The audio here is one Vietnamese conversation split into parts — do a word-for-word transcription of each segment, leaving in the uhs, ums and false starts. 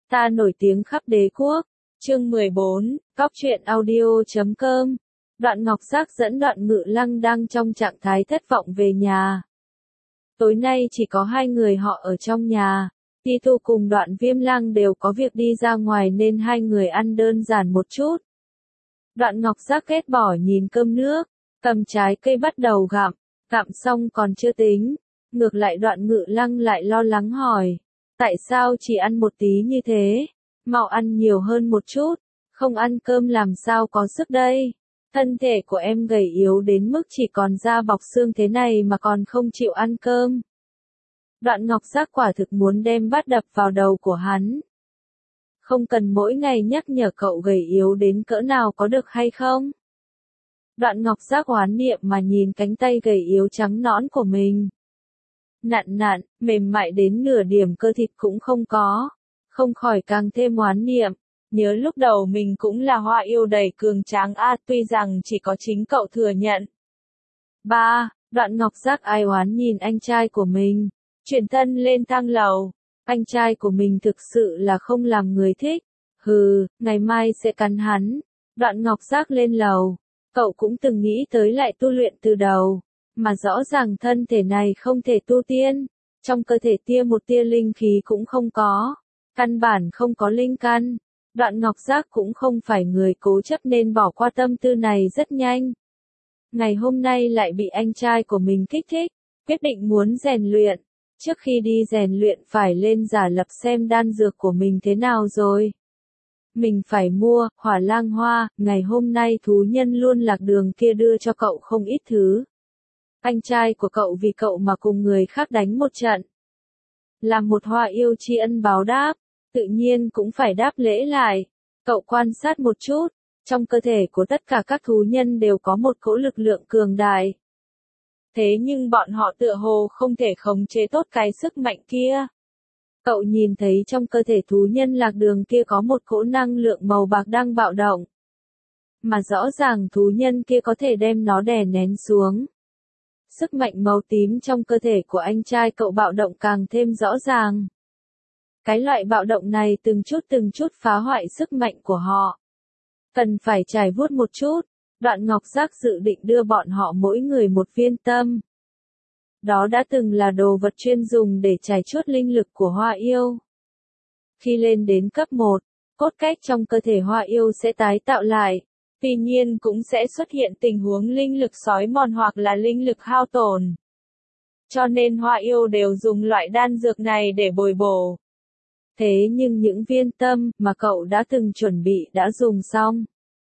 Ta nổi tiếng khắp đế quốc. Chương mười bốn, Cóc truyện audio chấm com. Đoạn Ngọc Giác dẫn Đoạn Ngự Lăng đang trong trạng thái thất vọng về nhà. Tối nay chỉ có hai người họ ở trong nhà. Ti Tu cùng Đoạn Viêm Lăng đều có việc đi ra ngoài nên hai người ăn đơn giản một chút. Đoạn Ngọc Giác ghét bỏ nhìn cơm nước, cầm trái cây bắt đầu gặm, gặm xong còn chưa tính. Ngược lại Đoạn Ngự Lăng lại lo lắng hỏi, tại sao chỉ ăn một tí như thế? Mau ăn nhiều hơn một chút, không ăn cơm làm sao có sức đây? Thân thể của em gầy yếu đến mức chỉ còn da bọc xương thế này mà còn không chịu ăn cơm. Đoạn Ngọc Giác quả thực muốn đem bát đập vào đầu của hắn. Không cần mỗi ngày nhắc nhở cậu gầy yếu đến cỡ nào có được hay không? Đoạn Ngọc Giác oán niệm mà nhìn cánh tay gầy yếu trắng nõn của mình. Nặn nặn, mềm mại đến nửa điểm cơ thịt cũng không có. Không khỏi càng thêm oán niệm. Nhớ lúc đầu mình cũng là hoa yêu đầy cường tráng a, tuy rằng chỉ có chính cậu thừa nhận. ba. Đoạn Ngọc Giác ai oán nhìn anh trai của mình. Chuyển thân lên thang lầu. Anh trai của mình thực sự là không làm người thích. Hừ, ngày mai sẽ cắn hắn. Đoạn Ngọc Giác lên lầu. Cậu cũng từng nghĩ tới lại tu luyện từ đầu. Mà rõ ràng thân thể này không thể tu tiên. Trong cơ thể tia một tia linh khí cũng không có. Căn bản không có linh căn. Đoạn Ngọc Giác cũng không phải người cố chấp nên bỏ qua tâm tư này rất nhanh. Ngày hôm nay lại bị anh trai của mình kích thích, quyết định muốn rèn luyện. Trước khi đi rèn luyện phải lên giả lập xem đan dược của mình thế nào rồi. Mình phải mua, hỏa lang hoa, ngày hôm nay thú nhân luôn lạc đường kia đưa cho cậu không ít thứ. Anh trai của cậu vì cậu mà cùng người khác đánh một trận. Làm một hoa yêu tri ân báo đáp, tự nhiên cũng phải đáp lễ lại. Cậu quan sát một chút, trong cơ thể của tất cả các thú nhân đều có một cỗ lực lượng cường đại. Thế nhưng bọn họ tựa hồ không thể khống chế tốt cái sức mạnh kia. Cậu nhìn thấy trong cơ thể thú nhân lạc đường kia có một cỗ năng lượng màu bạc đang bạo động. Mà rõ ràng thú nhân kia có thể đem nó đè nén xuống. Sức mạnh màu tím trong cơ thể của anh trai cậu bạo động càng thêm rõ ràng. Cái loại bạo động này từng chút từng chút phá hoại sức mạnh của họ. Cần phải trải vuốt một chút. Đoạn Ngọc Giác dự định đưa bọn họ mỗi người một viên tâm. Đó đã từng là đồ vật chuyên dùng để trải chuốt linh lực của hoa yêu. Khi lên đến cấp một, cốt cách trong cơ thể hoa yêu sẽ tái tạo lại. Tuy nhiên cũng sẽ xuất hiện tình huống linh lực xói mòn hoặc là linh lực hao tổn. Cho nên hoa yêu đều dùng loại đan dược này để bồi bổ. Thế nhưng những viên tâm mà cậu đã từng chuẩn bị đã dùng xong.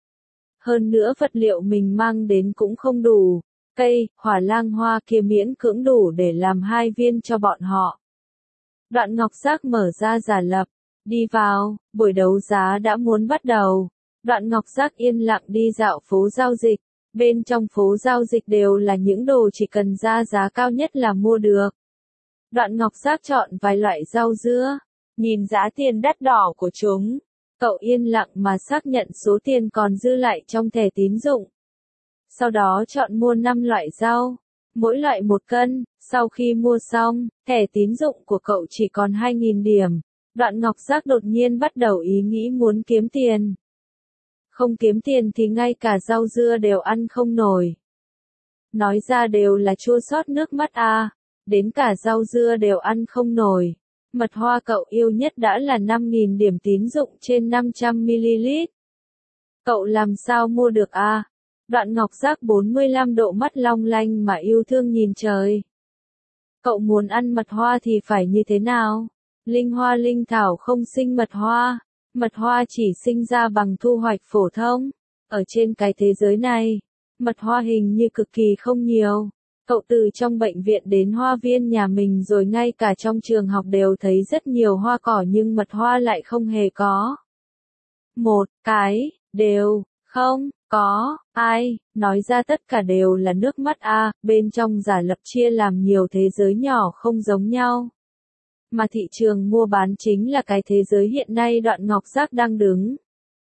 Hơn nữa vật liệu mình mang đến cũng không đủ. Cây, hỏa lang hoa kia miễn cưỡng đủ để làm hai viên cho bọn họ. Đoạn Ngọc Giác mở ra giả lập. Đi vào, buổi đấu giá đã muốn bắt đầu. Đoạn Ngọc Giác yên lặng đi dạo phố giao dịch. Bên trong phố giao dịch đều là những đồ chỉ cần ra giá cao nhất là mua được. Đoạn Ngọc Giác chọn vài loại rau dưa. Nhìn giá tiền đắt đỏ của chúng. Cậu yên lặng mà xác nhận số tiền còn dư lại trong thẻ tín dụng. Sau đó chọn mua năm loại rau. Mỗi loại một cân. Sau khi mua xong, thẻ tín dụng của cậu chỉ còn hai nghìn điểm. Đoạn Ngọc Giác đột nhiên bắt đầu ý nghĩ muốn kiếm tiền. Không kiếm tiền thì ngay cả rau dưa đều ăn không nổi. Nói ra đều là chua xót nước mắt à. Đến cả rau dưa đều ăn không nổi. Mật hoa cậu yêu nhất đã là năm nghìn điểm tín dụng trên năm trăm mi li lít. Cậu làm sao mua được à? Đoạn Ngọc Giác bốn mươi lăm độ mắt long lanh mà yêu thương nhìn trời. Cậu muốn ăn mật hoa thì phải như thế nào? Linh hoa linh thảo không sinh mật hoa. Mật hoa chỉ sinh ra bằng thu hoạch phổ thông. Ở trên cái thế giới này, mật hoa hình như cực kỳ không nhiều. Cậu từ trong bệnh viện đến hoa viên nhà mình rồi ngay cả trong trường học đều thấy rất nhiều hoa cỏ nhưng mật hoa lại không hề có. Một cái, đều, không, có, ai, nói ra tất cả đều là nước mắt a, bên trong giả lập chia làm nhiều thế giới nhỏ không giống nhau. Mà thị trường mua bán chính là cái thế giới hiện nay Đoạn Ngọc Giác đang đứng.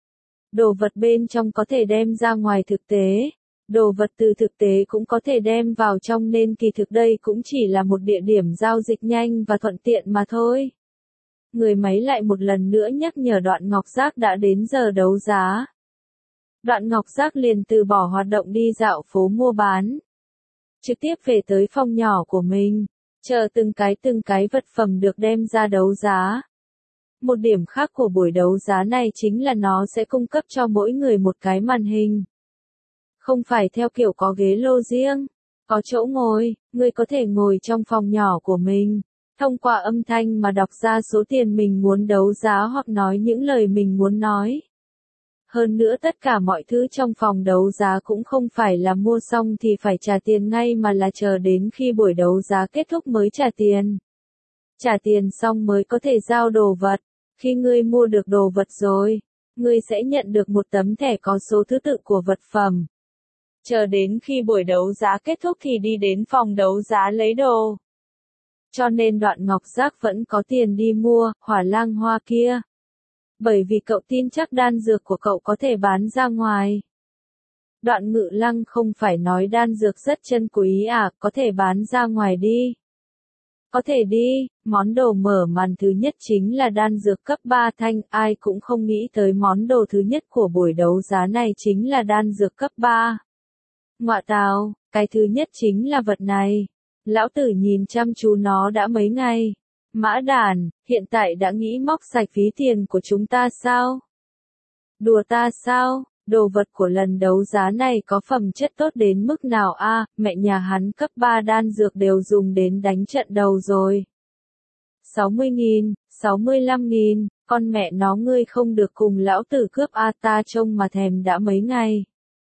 Đồ vật bên trong có thể đem ra ngoài thực tế. Đồ vật từ thực tế cũng có thể đem vào trong nên kỳ thực đây cũng chỉ là một địa điểm giao dịch nhanh và thuận tiện mà thôi. người máy lại một lần nữa nhắc nhở Đoạn Ngọc Giác đã đến giờ đấu giá. Đoạn Ngọc Giác liền từ bỏ hoạt động đi dạo phố mua bán, trực tiếp về tới phòng nhỏ của mình, chờ từng cái từng cái vật phẩm được đem ra đấu giá. Một điểm khác của buổi đấu giá này chính là nó sẽ cung cấp cho mỗi người một cái màn hình. Không phải theo kiểu có ghế lô riêng, có chỗ ngồi, người có thể ngồi trong phòng nhỏ của mình, thông qua âm thanh mà đọc ra số tiền mình muốn đấu giá hoặc nói những lời mình muốn nói. Hơn nữa tất cả mọi thứ trong phòng đấu giá cũng không phải là mua xong thì phải trả tiền ngay mà là chờ đến khi buổi đấu giá kết thúc mới trả tiền. Trả tiền xong mới có thể giao đồ vật. Khi ngươi mua được đồ vật rồi, ngươi sẽ nhận được một tấm thẻ có số thứ tự của vật phẩm. Chờ đến khi buổi đấu giá kết thúc thì đi đến phòng đấu giá lấy đồ. Cho nên Đoạn Ngọc Giác vẫn có tiền đi mua hỏa lang hoa kia. Bởi vì cậu tin chắc đan dược của cậu có thể bán ra ngoài. Đoạn Ngự Lăng không phải nói đan dược rất chân quý à, có thể bán ra ngoài đi. Có thể đi, món đồ mở màn thứ nhất chính là đan dược cấp ba thanh, ai cũng không nghĩ tới món đồ thứ nhất của buổi đấu giá này chính là đan dược cấp ba. Ngọa tào, cái thứ nhất chính là vật này. Lão tử nhìn chăm chú nó đã mấy ngày. Mã đàn, hiện tại đã nghĩ móc sạch ví tiền của chúng ta sao? Đùa ta sao? Đồ vật của lần đấu giá này có phẩm chất tốt đến mức nào a? À, mẹ nhà hắn cấp ba đan dược đều dùng đến đánh trận đầu rồi. sáu mươi nghìn, sáu mươi lăm nghìn, con mẹ nó ngươi không được cùng lão tử cướp a à, ta trông mà thèm đã mấy ngày.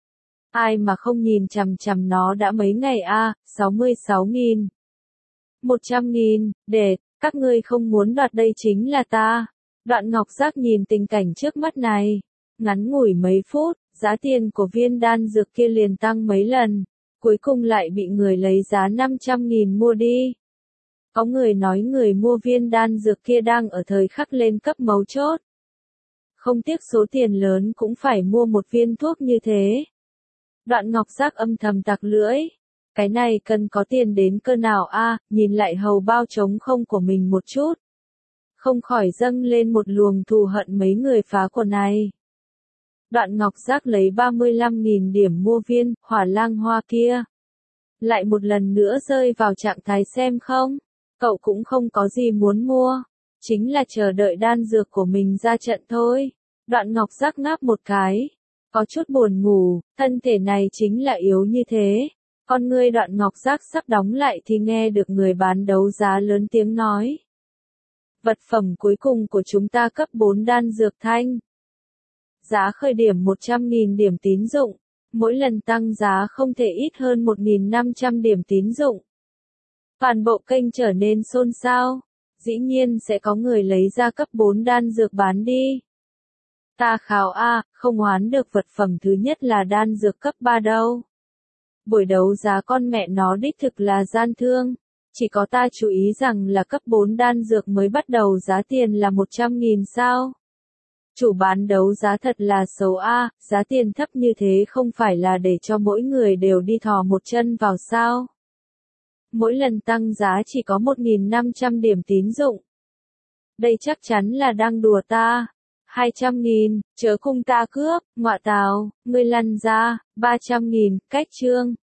Ai mà không nhìn chằm chằm nó đã mấy ngày a, à, sáu mươi sáu nghìn. một trăm nghìn, để, các ngươi không muốn đoạt đây chính là ta. Đoạn Ngọc Giác nhìn tình cảnh trước mắt này. Ngắn ngủi mấy phút, giá tiền của viên đan dược kia liền tăng mấy lần, cuối cùng lại bị người lấy giá năm trăm nghìn mua đi. Có người nói người mua viên đan dược kia đang ở thời khắc lên cấp mấu chốt. Không tiếc số tiền lớn cũng phải mua một viên thuốc như thế. Đoạn Ngọc Giác âm thầm tặc lưỡi. Cái này cần có tiền đến cơ nào a, à, nhìn lại hầu bao trống không của mình một chút. Không khỏi dâng lên một luồng thù hận mấy người phá của này. Đoạn Ngọc Giác lấy ba mươi lăm nghìn điểm mua viên hỏa lang hoa kia. Lại một lần nữa rơi vào trạng thái xem không. Cậu cũng không có gì muốn mua. Chính là chờ đợi đan dược của mình ra trận thôi. Đoạn Ngọc Giác ngáp một cái. Có chút buồn ngủ, thân thể này chính là yếu như thế. Con ngươi Đoạn Ngọc Giác sắp đóng lại thì nghe được người bán đấu giá lớn tiếng nói. Vật phẩm cuối cùng của chúng ta cấp bốn đan dược thanh. Giá khởi điểm một trăm nghìn điểm tín dụng, mỗi lần tăng giá không thể ít hơn một nghìn năm trăm điểm tín dụng. Toàn bộ kênh trở nên xôn xao, dĩ nhiên sẽ có người lấy ra cấp bốn đan dược bán đi. Ta khảo a, không oán được vật phẩm thứ nhất là đan dược cấp ba đâu. Buổi đấu giá con mẹ nó đích thực là gian thương, chỉ có ta chú ý rằng là cấp bốn đan dược mới bắt đầu giá tiền là một trăm nghìn sao. Chủ bán đấu giá thật là xấu a, giá tiền thấp như thế không phải là để cho mỗi người đều đi thò một chân vào sao. Mỗi lần tăng giá chỉ có một nghìn năm trăm điểm tín dụng. Đây chắc chắn là đang đùa ta. hai trăm nghìn, chớ cùng ta cướp, ngọa tào, ngươi lăn ra, ba trăm nghìn, cách chương.